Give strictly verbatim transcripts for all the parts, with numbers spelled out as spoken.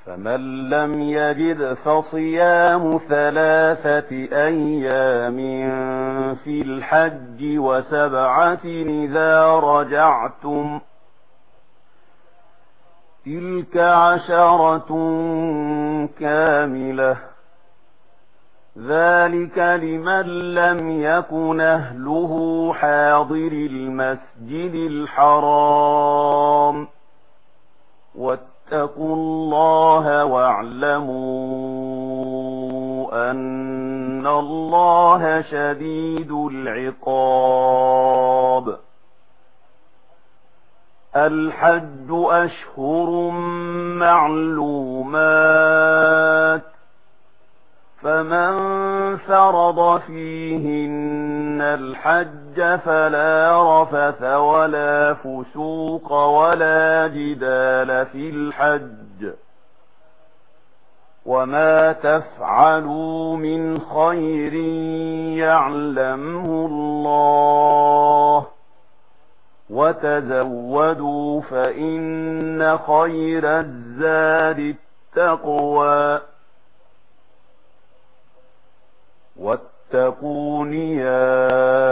فمن لم يجد فصيام ثلاثة أيام في الحج وسبعة إذا رجعتم تلك عشرة كاملة ذلك لمن لم يكن أهله حاضر المسجد الحرام واتقوا الله واعلموا أن الله شديد العقاب. الحج أشهر معلومات فمن فرض فيهن الحج فلا رفث ولا فسوق ولا جدال في الحج وما تفعلوا من خير يعلمه الله وتزودوا فإن خير الزاد التقوى واتقون يا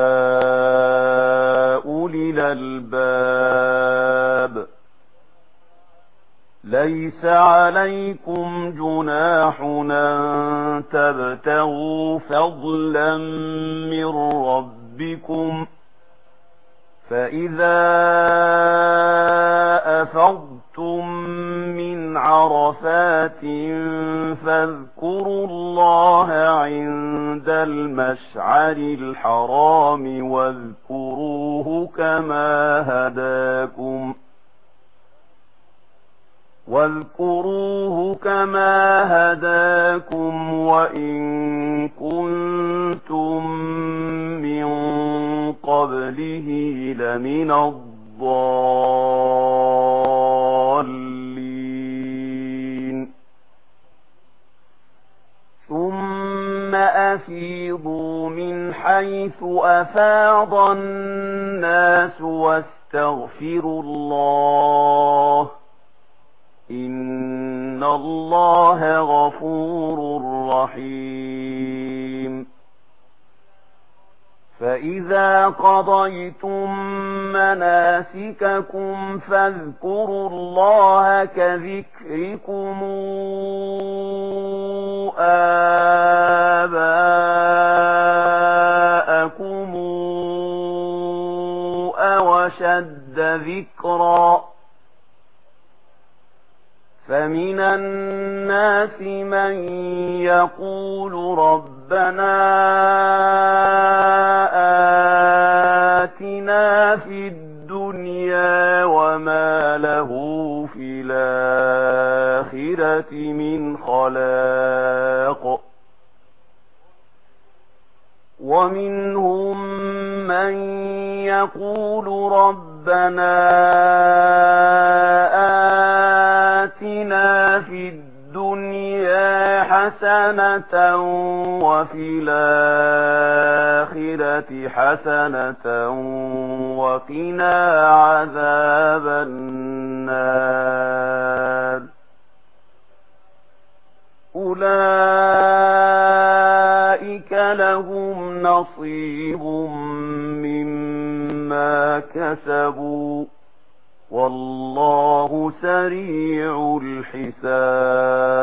أولي الألباب. ليس عليكم جناح أن تبتغوا فضلا من ربكم فإذا أفضتم من عرفات فاذكروا الله عند المشعر الحرام واذكروه كما هداكم واذكروه كما هداكم وإن كنتم من قبله لمن الضالين. ثم أفيضوا من حيث أفاض الناس واستغفروا الله إن الله غفور رحيم. فإذا قضيتم مناسككم فاذكروا الله كذكركم آباءكم أو أشد ذكرا فمن الناس من يقول ربنا آتنا في الدنيا وما له في الآخرة من خلاق ومنهم من يقول ربنا آتنا في الدنيا حسنة وفي الآخرة حسنة وقنا عذاب النار. أولئك لهم نصيب مما كسبوا والله سريع الحساب.